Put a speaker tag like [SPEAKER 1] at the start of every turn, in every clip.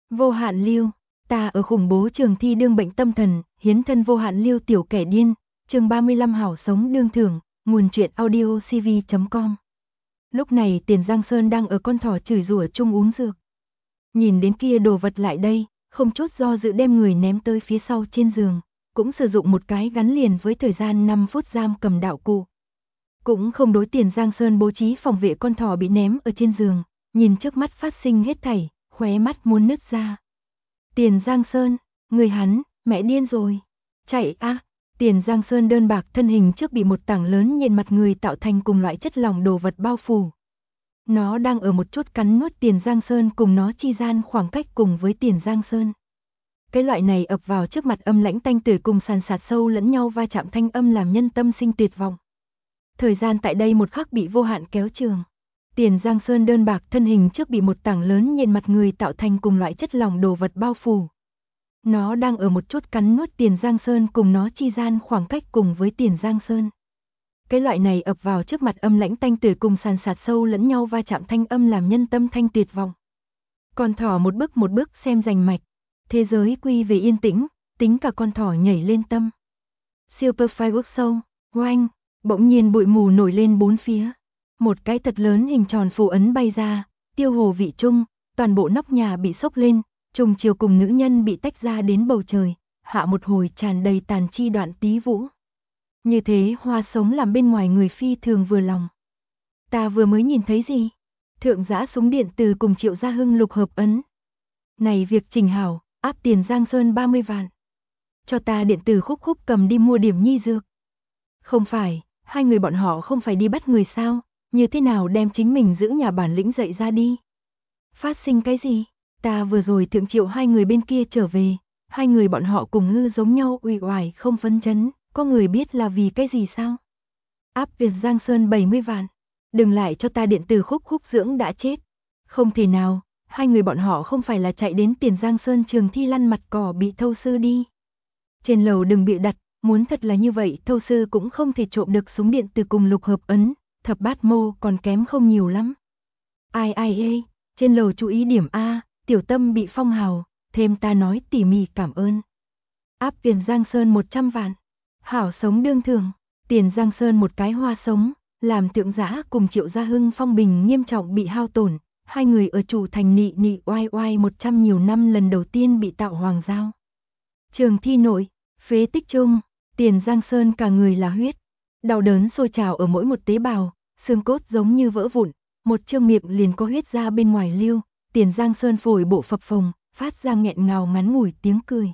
[SPEAKER 1] Vô hạn lưu, ta ở khủng bố trường thi đương bệnh tâm thần, hiến thân vô hạn lưu tiểu kẻ điên, chương 35 hảo sống đương thưởng, nguồn truyện audio cv.com. Lúc này Tiền Giang Sơn đang ở con thỏ chửi rủa chung uống dược. Nhìn đến kia đồ vật lại đây, không chút do dự đem người ném tới phía sau trên giường, cũng sử dụng một cái gắn liền với thời gian 5 phút giam cầm đạo cụ. Cũng không đối Tiền Giang Sơn bố trí phòng vệ con thỏ bị ném ở trên giường, nhìn trước mắt phát sinh hết thảy, khóe mắt muốn nứt ra. Tiền Giang Sơn, người hắn, mẹ điên rồi. Chạy a! Tiền Giang Sơn đơn bạc thân hình trước bị một tảng lớn nhện mặt người tạo thành cùng loại chất lỏng đồ vật bao phủ. Nó đang ở một chút cắn nuốt Tiền Giang Sơn cùng nó chi gian khoảng cách cùng với Tiền Giang Sơn. Cái loại này ập vào trước mặt âm lãnh tanh tưởi cùng sàn sạt sâu lẫn nhau va chạm thanh âm làm nhân tâm sinh tuyệt vọng. Thời gian tại đây một khắc bị vô hạn kéo trường. Tiền Giang Sơn đơn bạc thân hình trước bị một tảng lớn nhện mặt người tạo thành cùng loại chất lỏng đồ vật bao phủ. Nó đang ở một chút cắn nuốt Tiền Giang Sơn cùng nó chi gian khoảng cách cùng với Tiền Giang Sơn. Cái loại này ập vào trước mặt âm lãnh tanh tưởi cùng sàn sạt sâu lẫn nhau va chạm thanh âm làm nhân tâm thanh tuyệt vọng. Con thỏ một bước xem rành mạch. Thế giới quy về yên tĩnh, tính cả con thỏ nhảy lên tâm. Super Fireworks Show, oanh, bỗng nhiên bụi mù nổi lên bốn phía. Một cái thật lớn hình tròn phù ấn bay ra, tiêu hồ vị trung, toàn bộ nóc nhà bị sốc lên, trùng chiều cùng nữ nhân bị tách ra đến bầu trời, hạ một hồi tràn đầy tàn chi đoạn tí vũ. Như thế hoa sống làm bên ngoài người phi thường vừa lòng. Ta vừa mới nhìn thấy gì? Thượng giã súng điện từ cùng Triệu Gia Hưng lục hợp ấn. Này việc trình hảo, áp Tiền Giang Sơn 30 vạn. Cho ta điện tử khúc khúc cầm đi mua điểm nhi dược. Không phải, hai người bọn họ không phải đi bắt người sao? Như thế nào đem chính mình giữ nhà bản lĩnh dậy ra đi? Phát sinh cái gì? Ta vừa rồi thượng Triệu hai người bên kia trở về, hai người bọn họ cùng ngư giống nhau uể oải không phấn chấn, có người biết là vì cái gì sao? Áp Tiền Giang Sơn 70 vạn. Đừng lại cho ta điện tử khúc khúc dưỡng đã chết. Không thể nào, hai người bọn họ không phải là chạy đến Tiền Giang Sơn trường thi lăn mặt cỏ bị thâu sư đi. Trên lầu đừng bịa đặt, muốn thật là như vậy thâu sư cũng không thể trộm được súng điện từ cùng lục hợp ấn, thập bát mô còn kém không nhiều lắm. Ai ê, trên lầu chú ý điểm A, tiểu tâm bị phong hào, thêm ta nói tỉ mỉ cảm ơn. Áp Tiền Giang Sơn 100 vạn. Hảo sống đương thường, Tiền Giang Sơn một cái hoa sống, làm Thượng Giã cùng Triệu Gia Hưng phong bình nghiêm trọng bị hao tổn, hai người ở chủ thành nị nị oai oai 100 nhiều năm lần đầu tiên bị tạo hoàng giao. Trường thi nội, phế tích chung, Tiền Giang Sơn cả người là huyết, đau đớn sôi trào ở mỗi một tế bào, xương cốt giống như vỡ vụn, một trương miệng liền có huyết ra bên ngoài lưu, Tiền Giang Sơn phổi bộ phập phồng, phát ra nghẹn ngào ngắn ngủi tiếng cười.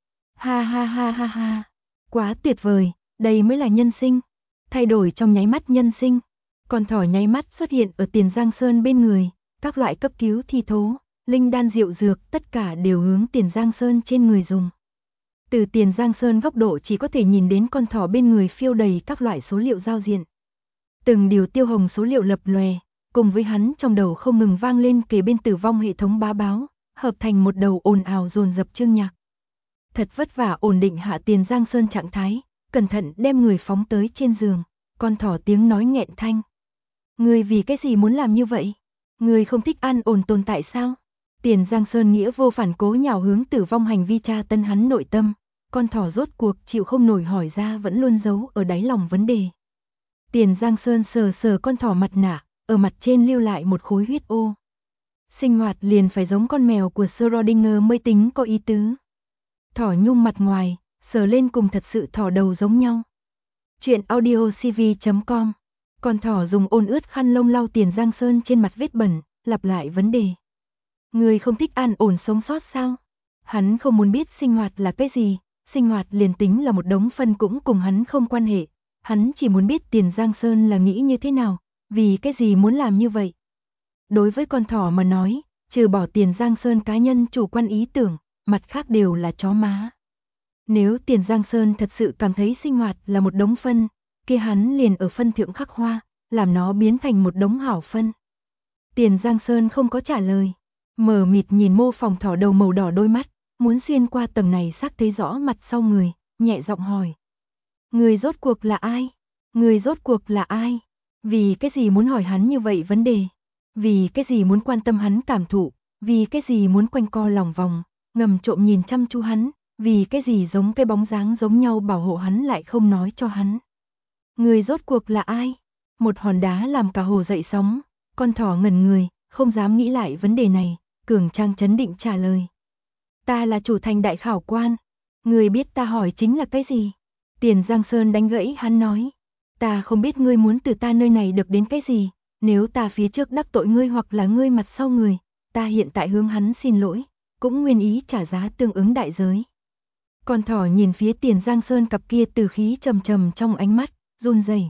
[SPEAKER 1] Ha ha ha ha ha, quá tuyệt vời, đây mới là nhân sinh, thay đổi trong nháy mắt nhân sinh. Con thỏ nháy mắt xuất hiện ở Tiền Giang Sơn bên người, các loại cấp cứu thi thố, linh đan rượu dược tất cả đều hướng Tiền Giang Sơn trên người dùng. Từ Tiền Giang Sơn góc độ chỉ có thể nhìn đến con thỏ bên người phiêu đầy các loại số liệu giao diện. Từng điều tiêu hồng số liệu lập lòe, cùng với hắn trong đầu không ngừng vang lên kề bên tử vong hệ thống bá báo, hợp thành một đầu ồn ào dồn dập chương nhạc. Thật vất vả ổn định hạ Tiền Giang Sơn trạng thái, cẩn thận đem người phóng tới trên giường, con thỏ tiếng nói nghẹn thanh. Người vì cái gì muốn làm như vậy? Người không thích an ổn tồn tại sao? Tiền Giang Sơn nghĩa vô phản cố nhào hướng tử vong hành vi tra tân hắn nội tâm, con thỏ rốt cuộc chịu không nổi hỏi ra vẫn luôn giấu ở đáy lòng vấn đề. Tiền Giang Sơn sờ sờ con thỏ mặt nạ, ở mặt trên lưu lại một khối huyết ô. Sinh hoạt liền phải giống con mèo của Schrödinger mới tính có ý tứ. Thỏ nhung mặt ngoài, sờ lên cùng thật sự thỏ đầu giống nhau. Chuyện audio cv.com. Con thỏ dùng ôn ướt khăn lông lau Tiền Giang Sơn trên mặt vết bẩn, lặp lại vấn đề. Người không thích an ổn sống sót sao? Hắn không muốn biết sinh hoạt là cái gì, sinh hoạt liền tính là một đống phân cũng cùng hắn không quan hệ. Hắn chỉ muốn biết Tiền Giang Sơn là nghĩ như thế nào, vì cái gì muốn làm như vậy. Đối với con thỏ mà nói, trừ bỏ Tiền Giang Sơn cá nhân chủ quan ý tưởng, mặt khác đều là chó má. Nếu Tiền Giang Sơn thật sự cảm thấy sinh hoạt là một đống phân, kia hắn liền ở phân thượng khắc hoa, làm nó biến thành một đống hảo phân. Tiền Giang Sơn không có trả lời, mờ mịt nhìn mô phỏng thỏ đầu màu đỏ đôi mắt, muốn xuyên qua tầng này xác thấy rõ mặt sau người, nhẹ giọng hỏi. Người rốt cuộc là ai? Người rốt cuộc là ai? Vì cái gì muốn hỏi hắn như vậy vấn đề? Vì cái gì muốn quan tâm hắn cảm thụ? vì cái gì muốn quanh co lòng vòng, ngầm trộm nhìn chăm chú hắn, vì cái gì giống cái bóng dáng giống nhau bảo hộ hắn lại không nói cho hắn. Người rốt cuộc là ai? Một hòn đá làm cả hồ dậy sóng, con thỏ ngẩn người, không dám nghĩ lại vấn đề này, cường trang trấn định trả lời. Ta là chủ thành đại khảo quan, người biết ta hỏi chính là cái gì? Tiền Giang Sơn đánh gãy hắn nói. Ta không biết ngươi muốn từ ta nơi này được đến cái gì, nếu ta phía trước đắc tội ngươi hoặc là ngươi mặt sau người, ta hiện tại hướng hắn xin lỗi, cũng nguyên ý trả giá tương ứng đại giới. Con thỏ nhìn phía Tiền Giang Sơn cặp kia từ khí trầm trầm trong ánh mắt, run rẩy.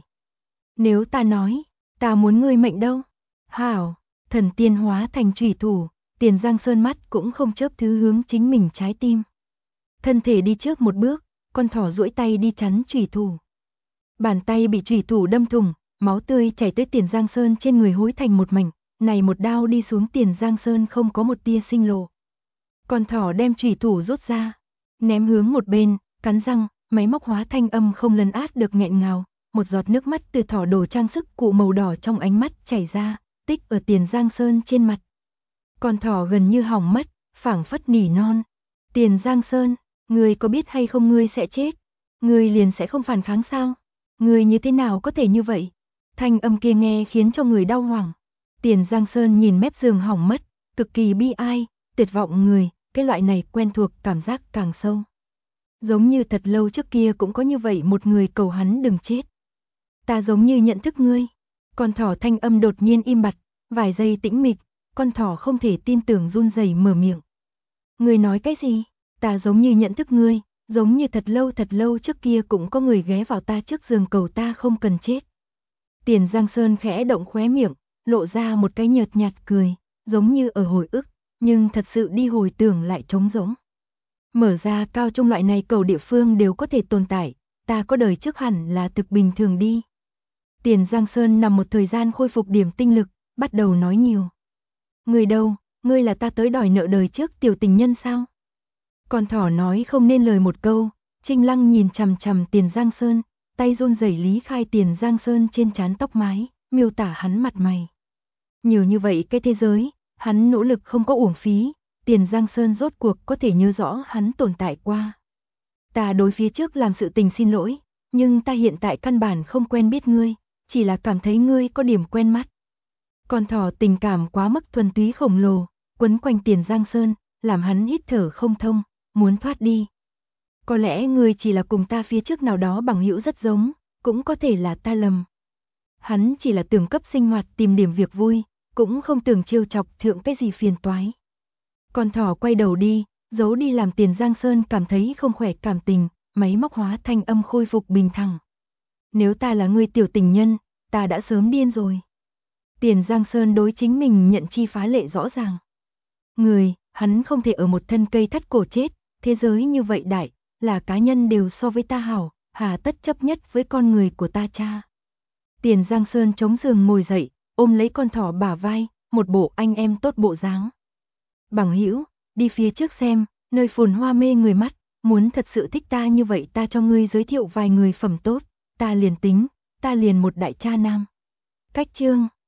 [SPEAKER 1] Nếu ta nói, ta muốn ngươi mệnh đâu? Hảo, thần tiên hóa thành chủy thủ, Tiền Giang Sơn mắt cũng không chớp thứ hướng chính mình trái tim. Thân thể đi trước một bước, con thỏ duỗi tay đi chắn chủy thủ. Bàn tay bị chủy thủ đâm thủng, máu tươi chảy tới Tiền Giang Sơn trên người hối thành một mảnh, này một đao đi xuống Tiền Giang Sơn không có một tia sinh lộ. Con thỏ đem chủy thủ rút ra, ném hướng một bên, cắn răng, máy móc hóa thanh âm không lấn át được nghẹn ngào, một giọt nước mắt từ thỏ đồ trang sức cụ màu đỏ trong ánh mắt chảy ra, tích ở Tiền Giang Sơn trên mặt. Con thỏ gần như hỏng mất, phảng phất nỉ non. Tiền Giang Sơn, ngươi có biết hay không ngươi sẽ chết? Ngươi liền sẽ không phản kháng sao? Ngươi như thế nào có thể như vậy? Thanh âm kia nghe khiến cho người đau hoảng. Tiền Giang Sơn nhìn mép giường hỏng mất, cực kỳ bi ai, tuyệt vọng người, cái loại này quen thuộc cảm giác càng sâu. Giống như thật lâu trước kia cũng có như vậy một người cầu hắn đừng chết. Ta giống như nhận thức ngươi. Con thỏ thanh âm đột nhiên im bặt, vài giây tĩnh mịch, con thỏ không thể tin tưởng run rẩy mở miệng. Ngươi nói cái gì? Ta giống như nhận thức ngươi, giống như thật lâu trước kia cũng có người ghé vào ta trước giường cầu ta không cần chết. Tiền Giang Sơn khẽ động khóe miệng, lộ ra một cái nhợt nhạt cười, giống như ở hồi ức, nhưng thật sự đi hồi tưởng lại trống rỗng. Mở ra cao trung loại này cầu địa phương đều có thể tồn tại, ta có đời trước hẳn là thực bình thường đi. Tiền Giang Sơn nằm một thời gian khôi phục điểm tinh lực, bắt đầu nói nhiều. Người đâu, ngươi là ta tới đòi nợ đời trước tiểu tình nhân sao? Con thỏ nói không nên lời một câu, Trinh Lăng nhìn chằm chằm Tiền Giang Sơn, tay run rẩy lý khai Tiền Giang Sơn trên trán tóc mái, miêu tả hắn mặt mày. Nhiều như vậy cái thế giới, hắn nỗ lực không có uổng phí, Tiền Giang Sơn rốt cuộc có thể nhớ rõ hắn tồn tại qua. Ta đối phía trước làm sự tình xin lỗi, nhưng ta hiện tại căn bản không quen biết ngươi, chỉ là cảm thấy ngươi có điểm quen mắt. Con thỏ tình cảm quá mức thuần túy khổng lồ, quấn quanh Tiền Giang Sơn, làm hắn hít thở không thông, muốn thoát đi. Có lẽ ngươi chỉ là cùng ta phía trước nào đó bằng hữu rất giống, cũng có thể là ta lầm. Hắn chỉ là tưởng cấp sinh hoạt tìm điểm việc vui, cũng không tưởng trêu chọc thượng cái gì phiền toái. Con thỏ quay đầu đi, giấu đi làm Tiền Giang Sơn cảm thấy không khỏe cảm tình, máy móc hóa thanh âm khôi phục bình thẳng. Nếu ta là ngươi tiểu tình nhân, ta đã sớm điên rồi. Tiền Giang Sơn đối chính mình nhận chi phá lệ rõ ràng. Người, hắn không thể ở một thân cây thắt cổ chết, thế giới như vậy đại, là cá nhân đều so với ta hảo, hà tất chấp nhất với con người của ta cha. Tiền Giang Sơn chống giường ngồi dậy, ôm lấy con thỏ bả vai, một bộ anh em tốt bộ dáng. Bằng hữu, đi phía trước xem, nơi phồn hoa mê người mắt, muốn thật sự thích ta như vậy ta cho ngươi giới thiệu vài người phẩm tốt, ta liền tính, ta liền một đại cha nam. Cách chương